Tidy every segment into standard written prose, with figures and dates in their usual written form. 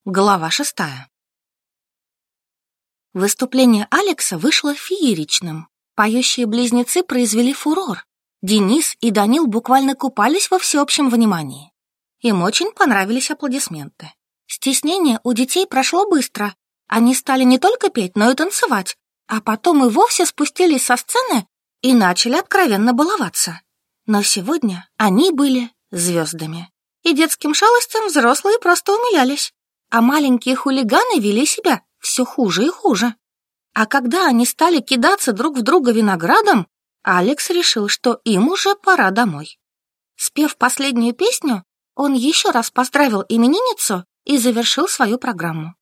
Глава 6. Выступление Алекса вышло фееричным. Поющие близнецы произвели фурор. Денис и Данил буквально купались во всеобщем внимании. Им очень понравились аплодисменты. Стеснение у детей прошло быстро. Они стали не только петь, но и танцевать, а потом и вовсе спустились со сцены и начали откровенно баловаться. Но сегодня они были звездами. И детским шалостям взрослые просто умилялись. А маленькие хулиганы вели себя все хуже и хуже. А когда они стали кидаться друг в друга виноградом, Алекс решил, что им уже пора домой. Спев последнюю песню, он еще раз поздравил именинницу и завершил свою программу.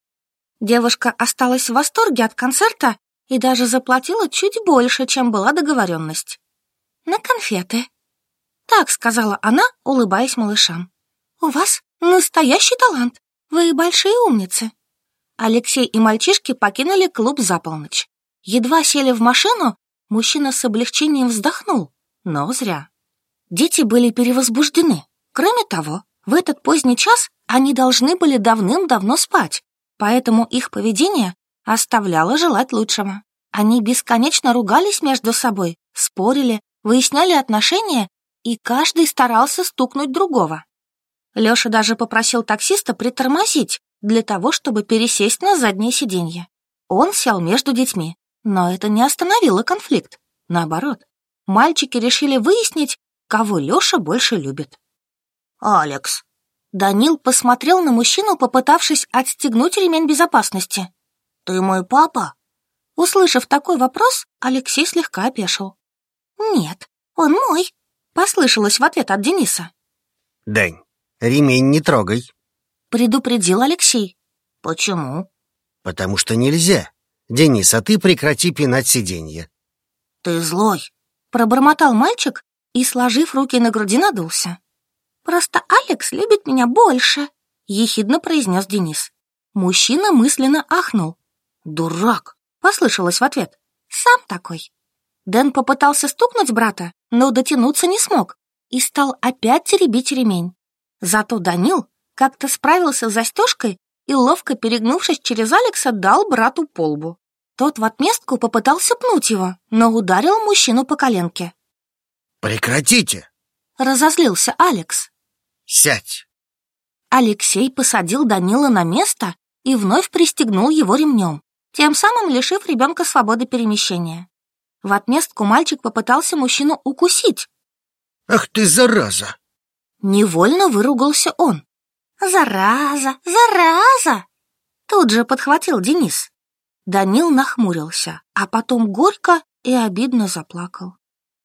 Девушка осталась в восторге от концерта и даже заплатила чуть больше, чем была договоренность. «На конфеты», — так сказала она, улыбаясь малышам. «У вас настоящий талант. Вы большие умницы». Алексей и мальчишки покинули клуб за полночь. Едва сели в машину, мужчина с облегчением вздохнул, но зря. Дети были перевозбуждены. Кроме того, в этот поздний час они должны были давным-давно спать, поэтому их поведение оставляло желать лучшего. Они бесконечно ругались между собой, спорили, выясняли отношения, и каждый старался стукнуть другого. Лёша даже попросил таксиста притормозить для того, чтобы пересесть на заднее сиденье. Он сел между детьми, но это не остановило конфликт. Наоборот, мальчики решили выяснить, кого Лёша больше любит. «Алекс». Данил посмотрел на мужчину, попытавшись отстегнуть ремень безопасности. «Ты мой папа?» Услышав такой вопрос, Алексей слегка опешил. «Нет, он мой», — послышалось в ответ от Дениса. «Дань, ремень не трогай», — предупредил Алексей. «Почему?» «Потому что нельзя. Денис, а ты прекрати пинать сиденье». «Ты злой», — пробормотал мальчик и, сложив руки на груди, надулся. «Просто Алекс любит меня больше», — ехидно произнес Денис. Мужчина мысленно ахнул. «Дурак», — послышалось в ответ. «Сам такой». Дэн попытался стукнуть брата, но дотянуться не смог и стал опять теребить ремень. Зато Данил как-то справился с застежкой и, ловко перегнувшись через Алекса, дал брату по лбу. Тот в отместку попытался пнуть его, но ударил мужчину по коленке. «Прекратите!» — разозлился Алекс. «Сядь!» Алексей посадил Данила на место и вновь пристегнул его ремнем, тем самым лишив ребенка свободы перемещения. В отместку мальчик попытался мужчину укусить. «Ах ты, зараза!» Невольно выругался он. «Зараза! Зараза!» Тут же подхватил Денис. Данил нахмурился, а потом горько и обидно заплакал.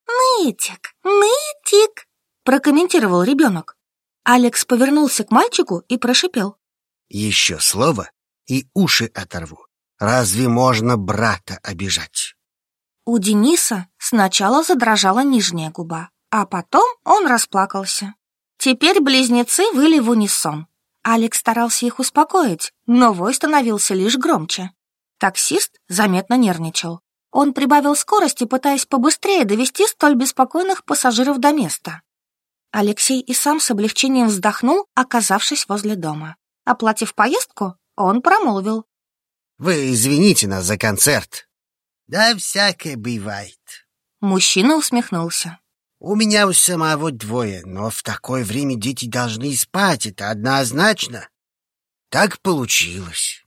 «Нытик! Нытик!» — прокомментировал ребенок. Алекс повернулся к мальчику и прошипел. «Еще слово, и уши оторву. Разве можно брата обижать?» У Дениса сначала задрожала нижняя губа, а потом он расплакался. Теперь близнецы выли в унисон. Алекс старался их успокоить, но вой становился лишь громче. Таксист заметно нервничал. Он прибавил скорости, пытаясь побыстрее довести столь беспокойных пассажиров до места. Алексей и сам с облегчением вздохнул, оказавшись возле дома. Оплатив поездку, он промолвил. «Вы извините нас за концерт». «Да всякое бывает». Мужчина усмехнулся. «У меня у самого двое, но в такое время дети должны спать, это однозначно. Так получилось».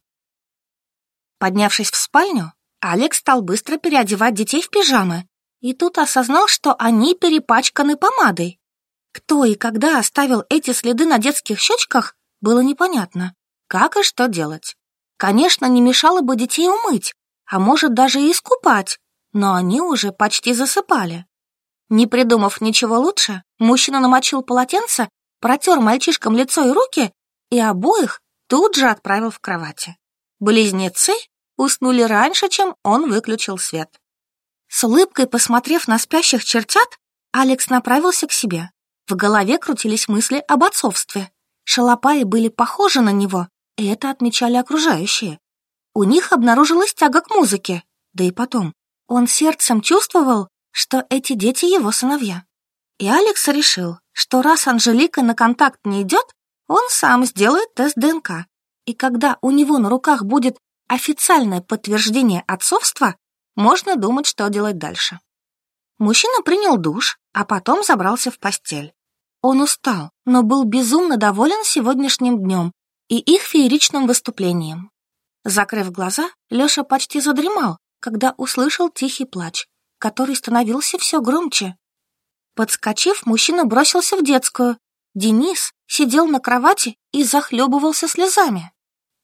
Поднявшись в спальню, Алекс стал быстро переодевать детей в пижамы и тут осознал, что они перепачканы помадой. Кто и когда оставил эти следы на детских щечках, было непонятно, как и что делать. Конечно, не мешало бы детей умыть, а может даже и искупать, но они уже почти засыпали. Не придумав ничего лучше, мужчина намочил полотенце, протер мальчишкам лицо и руки и обоих тут же отправил в кровати. Близнецы уснули раньше, чем он выключил свет. С улыбкой посмотрев на спящих чертят, Алекс направился к себе. В голове крутились мысли об отцовстве. Шалопаи были похожи на него, и это отмечали окружающие. У них обнаружилась тяга к музыке, да и потом, он сердцем чувствовал, что эти дети его сыновья. И Алекс решил, что раз Анжелика на контакт не идет, он сам сделает тест ДНК И когда у него на руках будет официальное подтверждение отцовства, можно думать, что делать дальше. Мужчина принял душ, а потом забрался в постель. Он устал, но был безумно доволен сегодняшним днем и их фееричным выступлением. Закрыв глаза, Лёша почти задремал, когда услышал тихий плач, который становился все громче. Подскочив, мужчина бросился в детскую. Денис сидел на кровати и захлебывался слезами.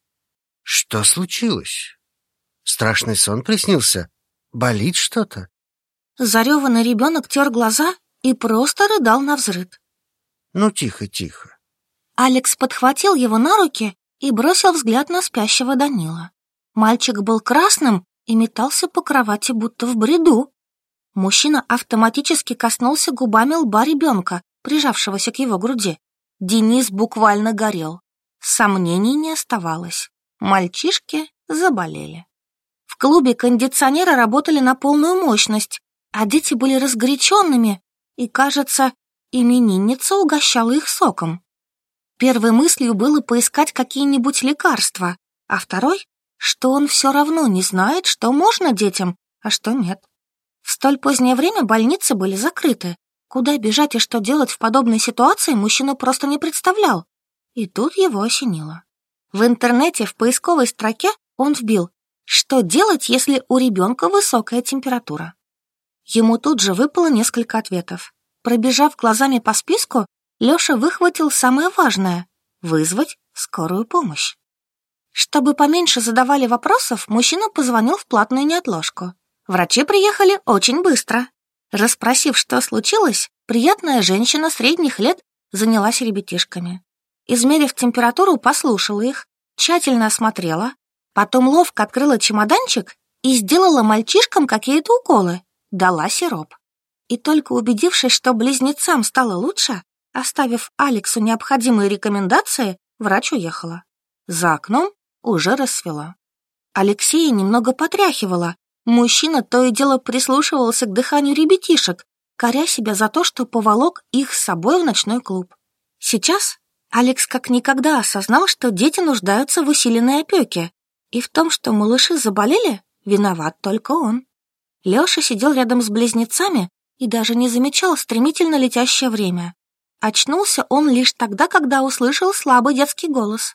Что случилось? Страшный сон приснился? Болит что-то? Зареванный ребенок тер глаза и просто рыдал навзрыд. Ну, тихо, тихо. Алекс подхватил его на руки и бросил взгляд на спящего Данила. Мальчик был красным и метался по кровати, будто в бреду. Мужчина автоматически коснулся губами лба ребенка, прижавшегося к его груди. Денис буквально горел. Сомнений не оставалось. Мальчишки заболели. В клубе кондиционеры работали на полную мощность, а дети были разгоряченными, и, кажется, именинница угощала их соком. Первой мыслью было поискать какие-нибудь лекарства, а второй, что он все равно не знает, что можно детям, а что нет. В столь позднее время больницы были закрыты. Куда бежать и что делать в подобной ситуации мужчина просто не представлял. И тут его осенило. В интернете в поисковой строке он вбил «Что делать, если у ребенка высокая температура?». Ему тут же выпало несколько ответов. Пробежав глазами по списку, Лёша выхватил самое важное — вызвать скорую помощь. Чтобы поменьше задавали вопросов, мужчина позвонил в платную неотложку. Врачи приехали очень быстро. Расспросив, что случилось, приятная женщина средних лет занялась ребятишками. Измерив температуру, послушала их, тщательно осмотрела, потом ловко открыла чемоданчик и сделала мальчишкам какие-то уколы, дала сироп. И только убедившись, что близнецам стало лучше, оставив Алексу необходимые рекомендации, врач уехала. За окном уже рассвело. Алексея немного потряхивало. Мужчина то и дело прислушивался к дыханию ребятишек, коря себя за то, что поволок их с собой в ночной клуб. Сейчас Алекс как никогда осознал, что дети нуждаются в усиленной опеке, и в том, что малыши заболели, виноват только он. Лёша сидел рядом с близнецами и даже не замечал стремительно летящее время. Очнулся он лишь тогда, когда услышал слабый детский голос.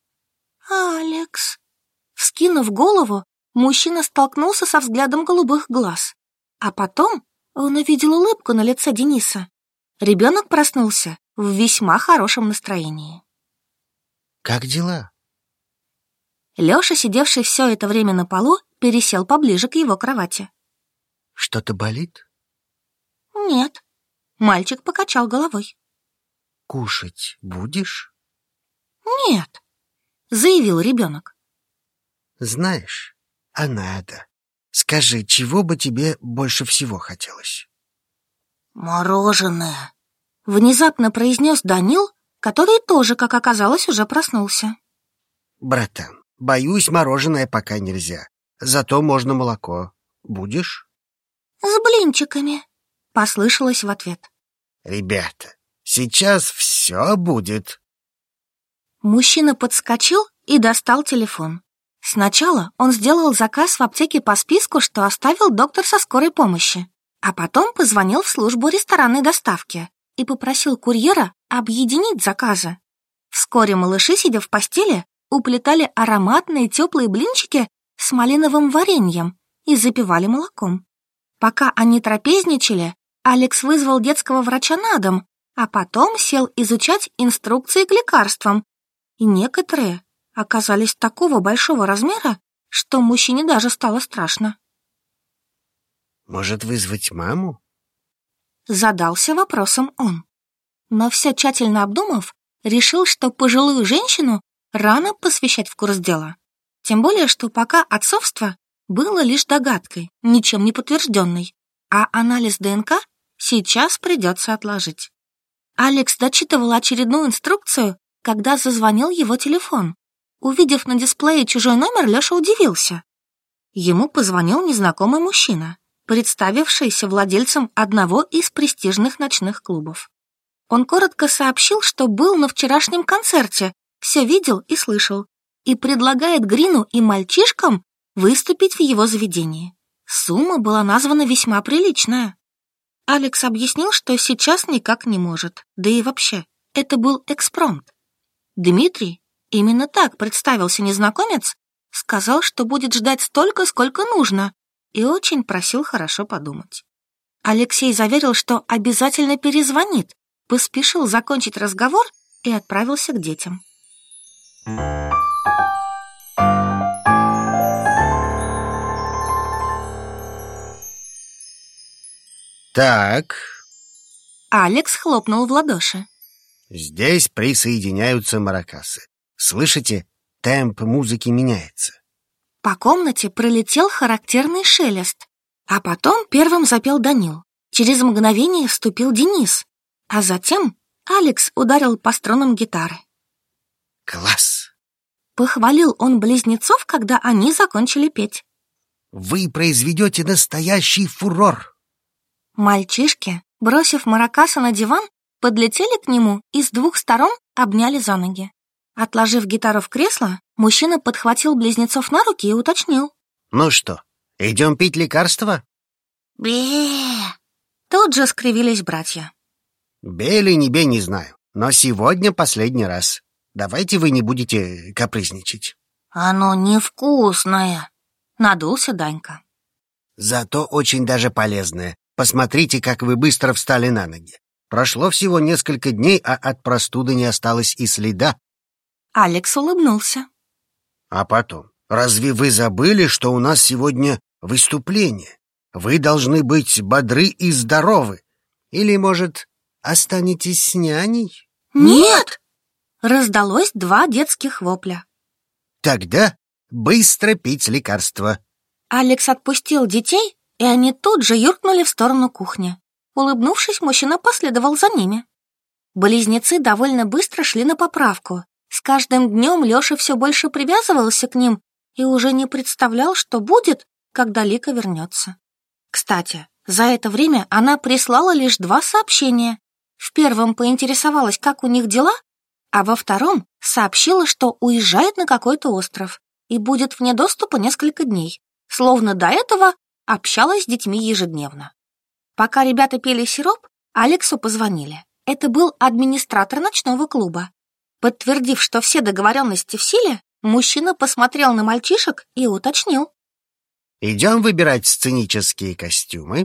«Алекс!» Вскинув голову, мужчина столкнулся со взглядом голубых глаз. А потом он увидел улыбку на лице Дениса. Ребенок проснулся в весьма хорошем настроении. Как дела? Лёша, сидевший все это время на полу, пересел поближе к его кровати. Что-то болит? Нет. Мальчик покачал головой. Кушать будешь? Нет, заявил ребенок. Знаешь, а надо. Скажи, чего бы тебе больше всего хотелось? Мороженое. Внезапно произнес Данил, который тоже, как оказалось, уже проснулся. Братан, боюсь, мороженое пока нельзя. Зато можно молоко. Будешь? С блинчиками, послышалось в ответ. Ребята, сейчас все будет. Мужчина подскочил и достал телефон. Сначала он сделал заказ в аптеке по списку, что оставил доктор со скорой помощи, а потом позвонил в службу ресторанной доставки и попросил курьера объединить заказы. Вскоре малыши, сидя в постели, уплетали ароматные теплые блинчики с малиновым вареньем и запивали молоком. Пока они трапезничали, Алекс вызвал детского врача на дом, а потом сел изучать инструкции к лекарствам. И некоторые оказались такого большого размера, что мужчине даже стало страшно. Может, вызвать маму? Задался вопросом он. Но все тщательно обдумав, решил, что пожилую женщину рано посвящать в курс дела. Тем более, что пока отцовство было лишь догадкой, ничем не подтвержденной, а анализ ДНК сейчас придется отложить. Алекс дочитывал очередную инструкцию, когда зазвонил его телефон. Увидев на дисплее чужой номер, Лёша удивился. Ему позвонил незнакомый мужчина, представившийся владельцем одного из престижных ночных клубов. Он коротко сообщил, что был на вчерашнем концерте, все видел и слышал, и предлагает Грину и мальчишкам выступить в его заведении. Сумма была названа весьма приличная. Алекс объяснил, что сейчас никак не может, да и вообще, это был экспромт. Дмитрий, именно так представился незнакомец, сказал, что будет ждать столько, сколько нужно, и очень просил хорошо подумать. Алексей заверил, что обязательно перезвонит, поспешил закончить разговор и отправился к детям. Так, Алекс хлопнул в ладоши. здесь присоединяются маракасы. Слышите? Темп музыки меняется. По комнате пролетел характерный шелест, а потом первым запел Данил. Через мгновение вступил Денис, а затем Алекс ударил по струнам гитары. Класс! Похвалил он близнецов, когда они закончили петь. Вы произведете настоящий фурор. Мальчишки, бросив маракаса на диван, подлетели к нему и с двух сторон обняли за ноги. Отложив гитару в кресло, мужчина подхватил близнецов на руки и уточнил. Ну что, идем пить лекарства? Бе! Тут же скривились братья. Бей или не бей, не знаю, но сегодня последний раз. Давайте вы не будете капризничать. Оно невкусное, надулся Данька. Зато очень даже полезное. Посмотрите, как вы быстро встали на ноги. Прошло всего несколько дней, а от простуды не осталось и следа. Алекс улыбнулся. А потом, разве вы забыли, что у нас сегодня выступление? Вы должны быть бодры и здоровы. Или, может, останетесь с няней? Нет! Раздалось два детских вопля. Тогда быстро пить лекарства. Алекс отпустил детей, и они тут же юркнули в сторону кухни. Улыбнувшись, мужчина последовал за ними. Близнецы довольно быстро шли на поправку. С каждым днем Леша все больше привязывался к ним и уже не представлял, что будет, когда Лика вернется. Кстати, за это время она прислала лишь 2 сообщения. В первом поинтересовалась, как у них дела, а во втором сообщила, что уезжает на какой-то остров и будет вне доступа несколько дней, словно до этого общалась с детьми ежедневно. Пока ребята пили сироп, Алексу позвонили. Это был администратор ночного клуба. Подтвердив, что все договоренности в силе, мужчина посмотрел на мальчишек и уточнил. Идем выбирать сценические костюмы.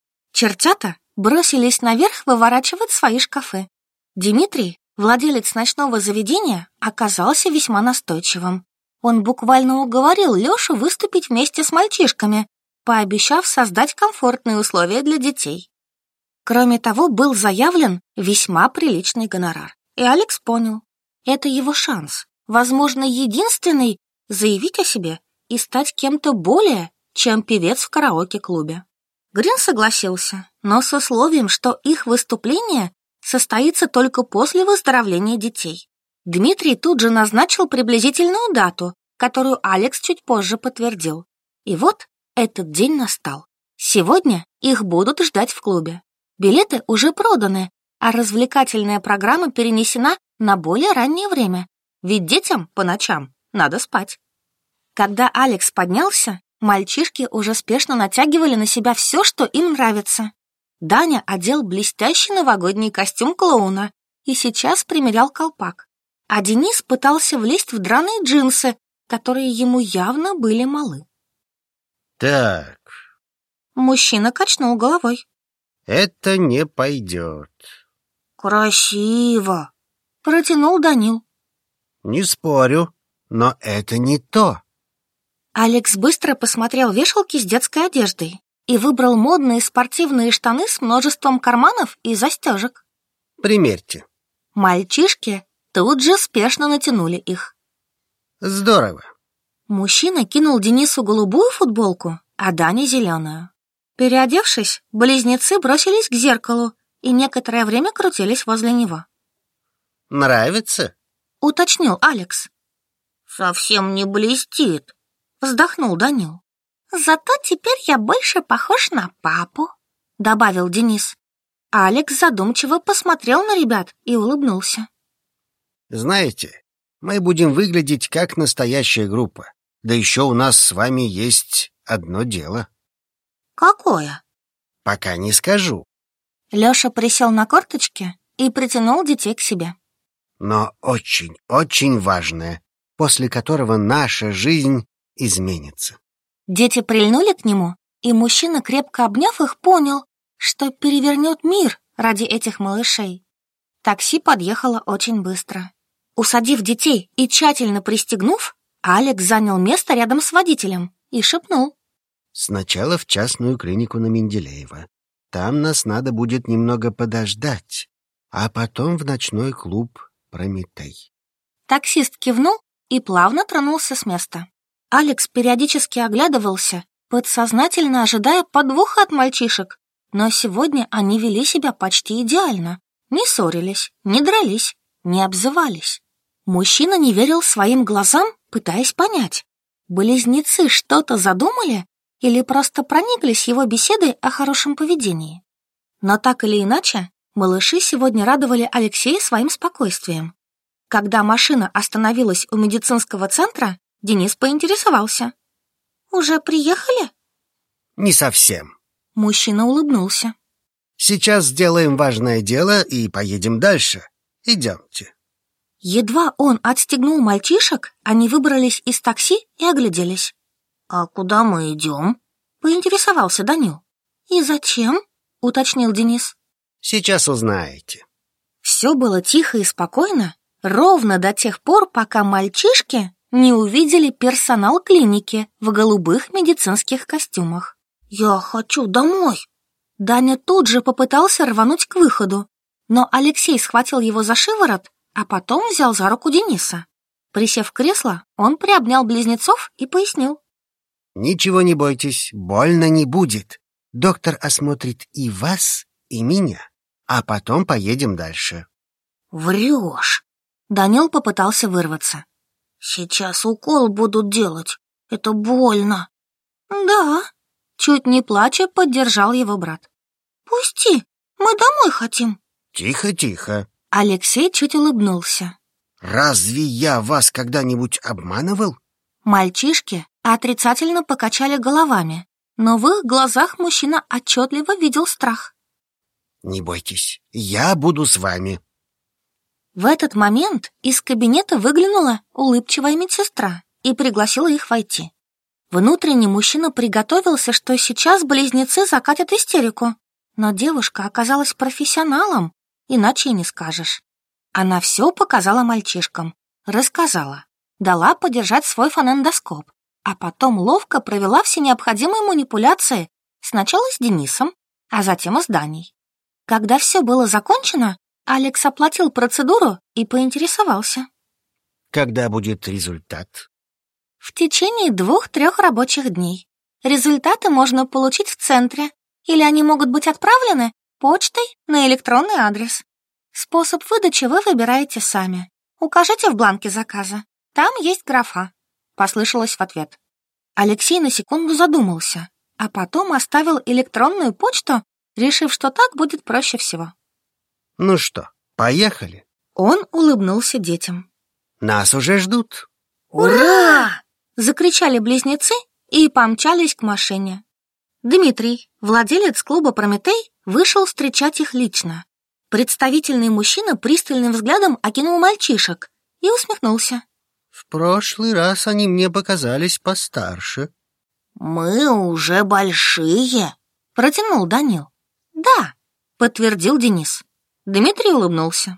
Чертята бросились наверх выворачивать свои шкафы. Дмитрий, владелец ночного заведения, оказался весьма настойчивым. Он буквально уговорил Лешу выступить вместе с мальчишками, пообещав создать комфортные условия для детей. Кроме того, был заявлен весьма приличный гонорар. И Алекс понял, это его шанс, возможно, единственный, заявить о себе и стать кем-то более, чем певец в караоке-клубе. Грин согласился, но с условием, что их выступление состоится только после выздоровления детей. Дмитрий тут же назначил приблизительную дату, которую Алекс чуть позже подтвердил. И вот этот день настал. Сегодня их будут ждать в клубе. Билеты уже проданы, а развлекательная программа перенесена на более раннее время, ведь детям по ночам надо спать. Когда Алекс поднялся, мальчишки уже спешно натягивали на себя все, что им нравится. Даня одел блестящий новогодний костюм клоуна и сейчас примерял колпак, а Денис пытался влезть в драные джинсы, которые ему явно были малы. Так, Мужчина качнул головой. это не пойдет. «Красиво!» — протянул Данил. Не спорю, но это не то. Алекс быстро посмотрел вешалки с детской одеждой и выбрал модные спортивные штаны с множеством карманов и застежек. Примерьте. Мальчишки тут же спешно натянули их. Здорово. Мужчина кинул Денису голубую футболку, а Дане зеленую. Переодевшись, близнецы бросились к зеркалу и некоторое время крутились возле него. Нравится? Уточнил Алекс. Совсем не блестит, вздохнул Данил. Зато теперь я больше похож на папу, добавил Денис. Алекс задумчиво посмотрел на ребят и улыбнулся. Знаете, Мы будем выглядеть как настоящая группа. Да еще у нас с вами есть одно дело. Какое? Пока не скажу. Лёша присел на корточки и притянул детей к себе. Но очень, очень важное, после которого наша жизнь изменится. Дети прильнули к нему, и мужчина, крепко обняв их, понял, что перевернет мир ради этих малышей. Такси подъехало очень быстро. Усадив детей и тщательно пристегнув, Алекс занял место рядом с водителем и шепнул. Сначала в частную клинику на Менделеева. Там нас надо будет немного подождать, а потом в ночной клуб «Прометей». Таксист кивнул и плавно тронулся с места. Алекс периодически оглядывался, подсознательно ожидая подвоха от мальчишек, но сегодня они вели себя почти идеально. Не ссорились, не дрались, не обзывались. Мужчина не верил своим глазам, пытаясь понять, близнецы что-то задумали или просто прониклись его беседой о хорошем поведении. Но так или иначе, малыши сегодня радовали Алексея своим спокойствием. Когда машина остановилась у медицинского центра, Денис поинтересовался. «Уже приехали?» Не совсем. Мужчина улыбнулся. Сейчас сделаем важное дело и поедем дальше. Идемте. Едва он отстегнул мальчишек, они выбрались из такси и огляделись. «А куда мы идем?» — поинтересовался Данил. «И зачем?» — уточнил Денис. Сейчас узнаете. Все было тихо и спокойно, ровно до тех пор, пока мальчишки не увидели персонал клиники в голубых медицинских костюмах. «Я хочу домой!» Даня тут же попытался рвануть к выходу, но Алексей схватил его за шиворот, а потом взял за руку Дениса. Присев в кресло, он приобнял близнецов и пояснил. Ничего не бойтесь, больно не будет. Доктор осмотрит и вас, и меня, а потом поедем дальше. «Врешь!» Данил попытался вырваться. «Сейчас укол будут делать. Это больно». «Да», чуть не плача поддержал его брат. «Пусти, мы домой хотим». Тихо, тихо. Алексей чуть улыбнулся. Разве я вас когда-нибудь обманывал? Мальчишки отрицательно покачали головами, но в их глазах мужчина отчетливо видел страх. Не бойтесь, я буду с вами. В этот момент из кабинета выглянула улыбчивая медсестра и пригласила их войти. Внутренне мужчина приготовился, что сейчас близнецы закатят истерику, но девушка оказалась профессионалом, иначе и не скажешь. Она все показала мальчишкам, рассказала, дала подержать свой фонендоскоп, а потом ловко провела все необходимые манипуляции сначала с Денисом, а затем и с Даней. Когда все было закончено, Алекс оплатил процедуру и поинтересовался. Когда будет результат? В течение 2-3 рабочих дней. Результаты можно получить в центре, или они могут быть отправлены почтой на электронный адрес. Способ выдачи вы выбираете сами. Укажите в бланке заказа. Там есть графа. Послышалось в ответ. Алексей на секунду задумался, а потом оставил электронную почту, решив, что так будет проще всего. Ну что, поехали? Он улыбнулся детям. Нас уже ждут. «Ура!» — закричали близнецы и помчались к машине. Дмитрий, владелец клуба «Прометей», вышел встречать их лично. Представительный мужчина пристальным взглядом окинул мальчишек и усмехнулся. В прошлый раз они мне показались постарше. «Мы уже большие», — протянул Данил. «Да», — подтвердил Денис. Дмитрий улыбнулся.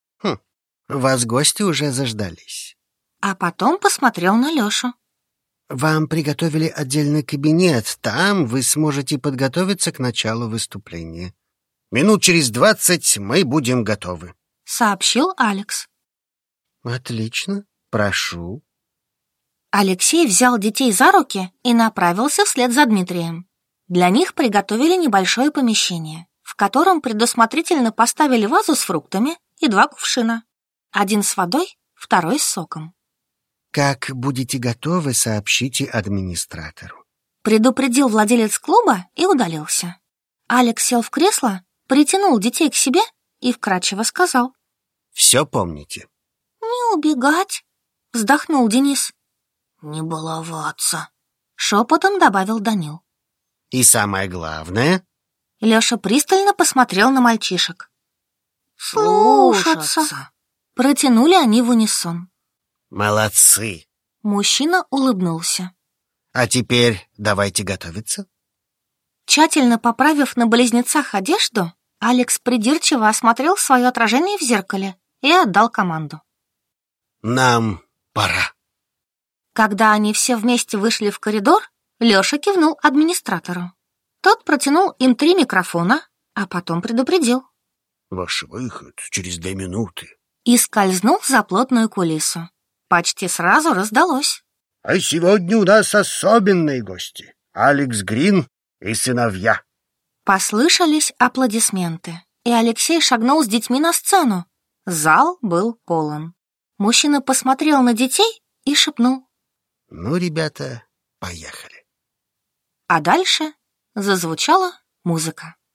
Вас гости уже заждались. А потом посмотрел на Лёшу. Вам приготовили отдельный кабинет. Там вы сможете подготовиться к началу выступления. Минут через 20 мы будем готовы, сообщил Алекс. Отлично, прошу. Алексей взял детей за руки и направился вслед за Дмитрием. Для них приготовили небольшое помещение, в котором предусмотрительно поставили вазу с фруктами и 2 кувшина. Один с водой, второй с соком. Как будете готовы, сообщите администратору. Предупредил владелец клуба и удалился. Алекс сел в кресло, притянул детей к себе и вкратчиво сказал. Все помните? Не убегать, вздохнул Денис. «Не баловаться», — шепотом добавил Данил. И самое главное... Лёша пристально посмотрел на мальчишек. «Слушаться», — протянули они в унисон. Молодцы. Мужчина улыбнулся. А теперь давайте готовиться. Тщательно поправив на близнецах одежду, Алекс придирчиво осмотрел свое отражение в зеркале и отдал команду. Нам пора. Когда они все вместе вышли в коридор, Лёша кивнул администратору. Тот протянул им 3 микрофона, а потом предупредил. Ваш выход через 2 минуты. И скользнул за плотную кулису. Почти сразу раздалось. А сегодня у нас особенные гости. Алекс Грин и сыновья. Послышались аплодисменты, и Алексей шагнул с детьми на сцену. Зал был полон. Мужчина посмотрел на детей и шепнул. Ну, ребята, поехали. А дальше зазвучала музыка.